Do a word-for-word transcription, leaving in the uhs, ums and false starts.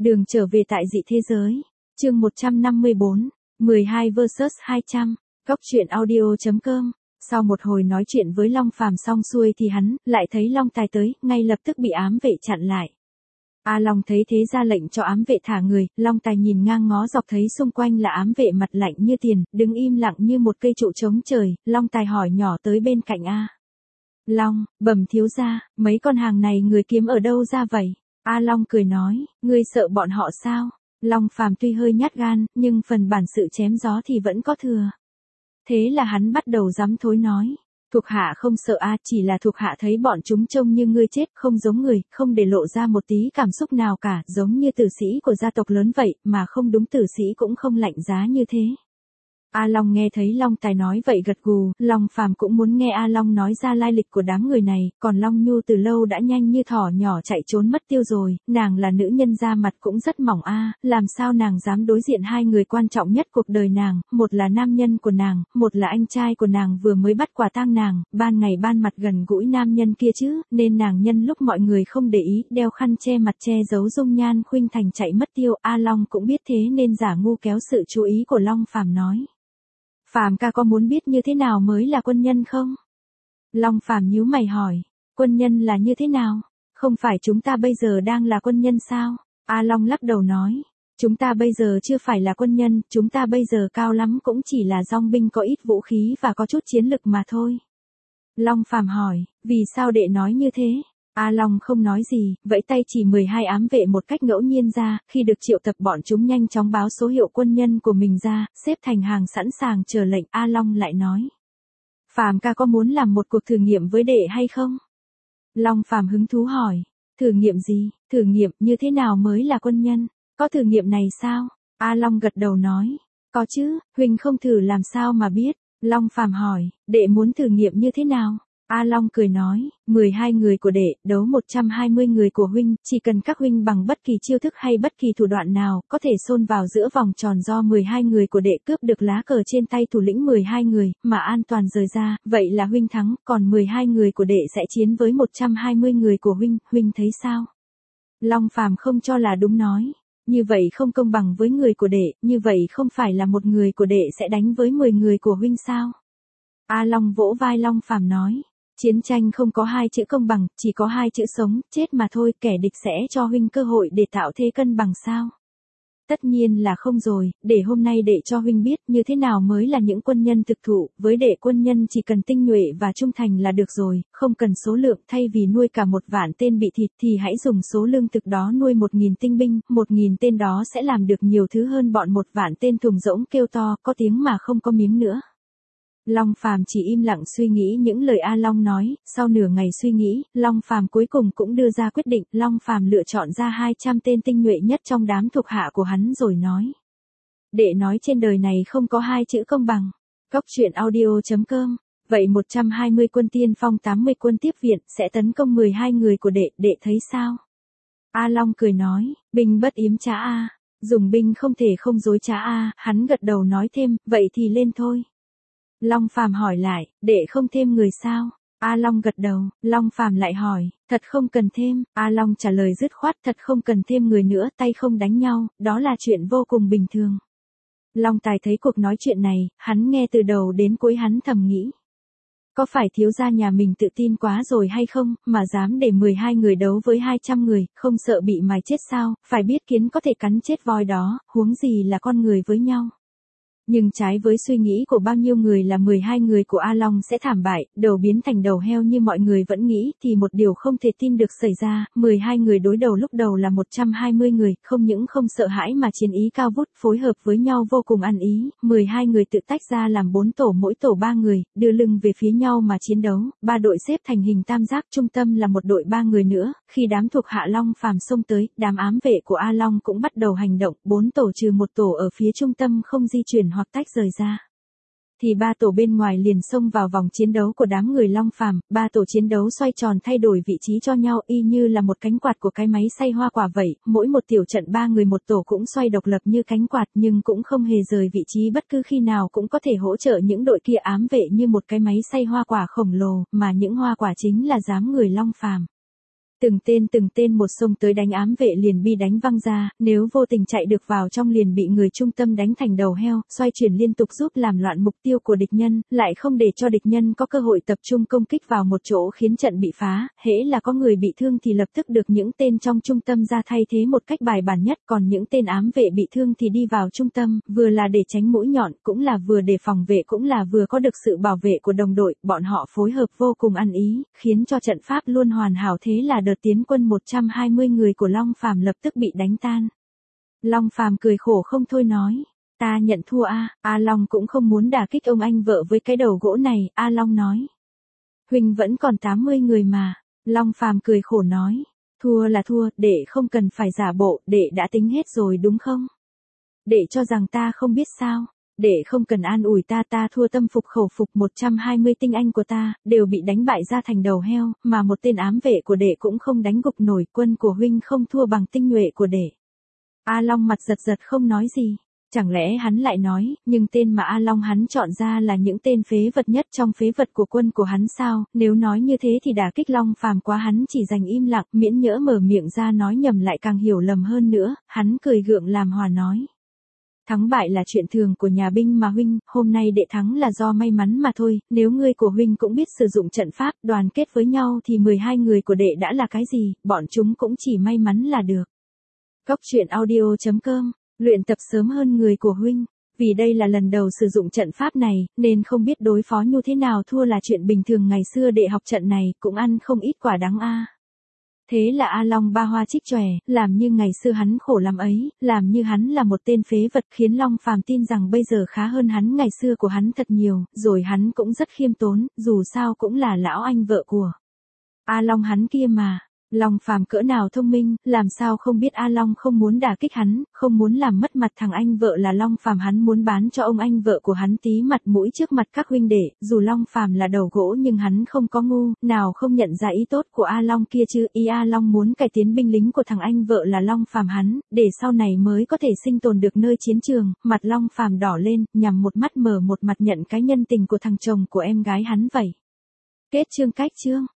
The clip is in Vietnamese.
Đường trở về tại dị thế giới. Chương một trăm năm mươi bốn, mười hai versus hai trăm. Góc truyện audio.com. Sau một hồi nói chuyện với Long Phàm xong xuôi thì hắn lại thấy Long Tài tới, ngay lập tức bị ám vệ chặn lại. A Long thấy thế ra lệnh cho ám vệ thả người, Long Tài nhìn ngang ngó dọc thấy xung quanh là ám vệ mặt lạnh như tiền, đứng im lặng như một cây trụ trống trời. Long Tài hỏi nhỏ tới bên cạnh A Long, bẩm thiếu gia, mấy con hàng này người kiếm ở đâu ra vậy? A Long cười nói, ngươi sợ bọn họ sao? Long Phàm tuy hơi nhát gan, nhưng phần bản sự chém gió thì vẫn có thừa. Thế là hắn bắt đầu dám thối nói. Thuộc hạ không sợ a, chỉ là thuộc hạ thấy bọn chúng trông như ngươi chết, không giống người, không để lộ ra một tí cảm xúc nào cả, giống như tử sĩ của gia tộc lớn vậy, mà không đúng tử sĩ cũng không lạnh giá như thế. A Long nghe thấy Long Tài nói vậy gật gù, Long Phàm cũng muốn nghe A Long nói ra lai lịch của đám người này, còn Long Nhu từ lâu đã nhanh như thỏ nhỏ chạy trốn mất tiêu rồi, nàng là nữ nhân da mặt cũng rất mỏng a, làm sao nàng dám đối diện hai người quan trọng nhất cuộc đời nàng, một là nam nhân của nàng, một là anh trai của nàng vừa mới bắt quả tang nàng, ban ngày ban mặt gần gũi nam nhân kia chứ, nên nàng nhân lúc mọi người không để ý, đeo khăn che mặt che giấu dung nhan khuynh thành chạy mất tiêu. A Long cũng biết thế nên giả ngu kéo sự chú ý của Long Phàm nói. Phàm ca có muốn biết như thế nào mới là quân nhân không? Long Phàm nhíu mày hỏi, quân nhân là như thế nào? Không phải chúng ta bây giờ đang là quân nhân sao? A Long lắc đầu nói, chúng ta bây giờ chưa phải là quân nhân, chúng ta bây giờ cao lắm cũng chỉ là dong binh có ít vũ khí và có chút chiến lực mà thôi. Long Phàm hỏi, vì sao đệ nói như thế? A Long không nói gì, vẫy tay chỉ mười hai ám vệ một cách ngẫu nhiên ra, khi được triệu tập bọn chúng nhanh chóng báo số hiệu quân nhân của mình ra, xếp thành hàng sẵn sàng chờ lệnh. A Long lại nói, Phàm ca có muốn làm một cuộc thử nghiệm với đệ hay không? Long Phàm hứng thú hỏi, thử nghiệm gì, thử nghiệm như thế nào mới là quân nhân, có thử nghiệm này sao? A Long gật đầu nói, có chứ, huynh không thử làm sao mà biết. Long Phàm hỏi, đệ muốn thử nghiệm như thế nào? A Long cười nói, mười hai người của đệ, đấu một trăm hai mươi người của huynh, chỉ cần các huynh bằng bất kỳ chiêu thức hay bất kỳ thủ đoạn nào, có thể xôn vào giữa vòng tròn do mười hai người của đệ cướp được lá cờ trên tay thủ lĩnh mười hai người, mà an toàn rời ra, vậy là huynh thắng, còn mười hai người của đệ sẽ chiến với một trăm hai mươi người của huynh, huynh thấy sao? Long Phàm không cho là đúng nói, như vậy không công bằng với người của đệ, như vậy không phải là một người của đệ sẽ đánh với mười người của huynh sao? A Long vỗ vai Long Phàm nói, chiến tranh không có hai chữ công bằng, chỉ có hai chữ sống, chết mà thôi, kẻ địch sẽ cho huynh cơ hội để tạo thế cân bằng sao? Tất nhiên là không rồi, để hôm nay đệ cho huynh biết như thế nào mới là những quân nhân thực thụ, với đệ quân nhân chỉ cần tinh nhuệ và trung thành là được rồi, không cần số lượng, thay vì nuôi cả một vạn tên bị thịt thì hãy dùng số lương thực đó nuôi một nghìn tinh binh, một nghìn tên đó sẽ làm được nhiều thứ hơn bọn một vạn tên thùng rỗng kêu to, có tiếng mà không có miếng nữa. Long Phàm chỉ im lặng suy nghĩ những lời A Long nói, sau nửa ngày suy nghĩ, Long Phàm cuối cùng cũng đưa ra quyết định, Long Phàm lựa chọn ra hai trăm tên tinh nhuệ nhất trong đám thuộc hạ của hắn rồi nói. Đệ nói trên đời này không có hai chữ công bằng. Góc truyện audio.com. Vậy một trăm hai mươi quân tiên phong tám mươi quân tiếp viện sẽ tấn công mười hai người của đệ, đệ thấy sao? A Long cười nói, binh bất yếm trá a, dùng binh không thể không dối trá a, hắn gật đầu nói thêm, vậy thì lên thôi. Long Phàm hỏi lại, đệ không thêm người sao? A Long gật đầu, Long Phàm lại hỏi, thật không cần thêm? A Long trả lời dứt khoát, thật không cần thêm người nữa, tay không đánh nhau, đó là chuyện vô cùng bình thường. Long Tài thấy cuộc nói chuyện này, hắn nghe từ đầu đến cuối hắn thầm nghĩ. Có phải thiếu gia nhà mình tự tin quá rồi hay không, mà dám để mười hai người đấu với hai trăm người, không sợ bị mài chết sao, phải biết kiến có thể cắn chết voi đó, huống gì là con người với nhau. Nhưng trái với suy nghĩ của bao nhiêu người là mười hai người của A Long sẽ thảm bại, đầu biến thành đầu heo như mọi người vẫn nghĩ, thì một điều không thể tin được xảy ra, mười hai người đối đầu lúc đầu là một trăm hai mươi người, không những không sợ hãi mà chiến ý cao vút, phối hợp với nhau vô cùng ăn ý, mười hai người tự tách ra làm bốn tổ, mỗi tổ ba người, đưa lưng về phía nhau mà chiến đấu, ba đội xếp thành hình tam giác, trung tâm là một đội ba người nữa, khi đám thuộc hạ Long Phàm xông tới, đám ám vệ của A Long cũng bắt đầu hành động, bốn tổ trừ một tổ ở phía trung tâm không di chuyển hoặc tách rời ra. Thì ba tổ bên ngoài liền xông vào vòng chiến đấu của đám người Long Phàm, ba tổ chiến đấu xoay tròn thay đổi vị trí cho nhau y như là một cánh quạt của cái máy xay hoa quả vậy, mỗi một tiểu trận ba người một tổ cũng xoay độc lập như cánh quạt nhưng cũng không hề rời vị trí bất cứ khi nào cũng có thể hỗ trợ những đội kia ám vệ như một cái máy xay hoa quả khổng lồ, mà những hoa quả chính là đám người Long Phàm. Từng tên từng tên một xông tới đánh ám vệ liền bị đánh văng ra, nếu vô tình chạy được vào trong liền bị người trung tâm đánh thành đầu heo, xoay chuyển liên tục giúp làm loạn mục tiêu của địch nhân, lại không để cho địch nhân có cơ hội tập trung công kích vào một chỗ khiến trận bị phá, hễ là có người bị thương thì lập tức được những tên trong trung tâm ra thay thế một cách bài bản nhất, còn những tên ám vệ bị thương thì đi vào trung tâm, vừa là để tránh mũi nhọn, cũng là vừa để phòng vệ, cũng là vừa có được sự bảo vệ của đồng đội, bọn họ phối hợp vô cùng ăn ý, khiến cho trận pháp luôn hoàn hảo. Thế là đợt tiến quân một trăm hai mươi người của Long Phàm lập tức bị đánh tan. Long Phàm cười khổ không thôi nói, ta nhận thua a. A Long cũng không muốn đả kích ông anh vợ với cái đầu gỗ này, A Long nói. Huynh vẫn còn tám mươi người mà. Long Phàm cười khổ nói, thua là thua, đệ không cần phải giả bộ, đệ đã tính hết rồi đúng không? Đệ cho rằng ta không biết sao? Đệ không cần an ủi ta, ta thua tâm phục khẩu phục, một trăm hai mươi tinh anh của ta, đều bị đánh bại ra thành đầu heo, mà một tên ám vệ của đệ cũng không đánh gục nổi, quân của huynh không thua bằng tinh nhuệ của đệ. A Long mặt giật giật không nói gì. Chẳng lẽ hắn lại nói, nhưng tên mà A Long hắn chọn ra là những tên phế vật nhất trong phế vật của quân của hắn sao? Nếu nói như thế thì đả kích Long Phàm quá, hắn chỉ dành im lặng, miễn nhỡ mở miệng ra nói nhầm lại càng hiểu lầm hơn nữa, hắn cười gượng làm hòa nói. Thắng bại là chuyện thường của nhà binh mà huynh, hôm nay đệ thắng là do may mắn mà thôi, nếu ngươi của huynh cũng biết sử dụng trận pháp, đoàn kết với nhau thì mười hai người của đệ đã là cái gì, bọn chúng cũng chỉ may mắn là được. Cóc truyện audio chấm com, luyện tập sớm hơn người của huynh, vì đây là lần đầu sử dụng trận pháp này, nên không biết đối phó như thế nào, thua là chuyện bình thường, ngày xưa đệ học trận này, cũng ăn không ít quả đắng a. Thế là A Long ba hoa trích chòe, làm như ngày xưa hắn khổ lắm ấy, làm như hắn là một tên phế vật, khiến Long Phàm tin rằng bây giờ khá hơn hắn ngày xưa của hắn thật nhiều, rồi hắn cũng rất khiêm tốn, dù sao cũng là lão anh vợ của A Long hắn kia mà. Long Phàm cỡ nào thông minh, làm sao không biết A Long không muốn đả kích hắn, không muốn làm mất mặt thằng anh vợ là Long Phàm, hắn muốn bán cho ông anh vợ của hắn tí mặt mũi trước mặt các huynh đệ, dù Long Phàm là đầu gỗ nhưng hắn không có ngu, nào không nhận ra ý tốt của A Long kia chứ, ý A Long muốn cải tiến binh lính của thằng anh vợ là Long Phàm hắn, để sau này mới có thể sinh tồn được nơi chiến trường, mặt Long Phàm đỏ lên, nhằm một mắt mở một mặt nhận cái nhân tình của thằng chồng của em gái hắn vậy. Kết chương. Cách chương.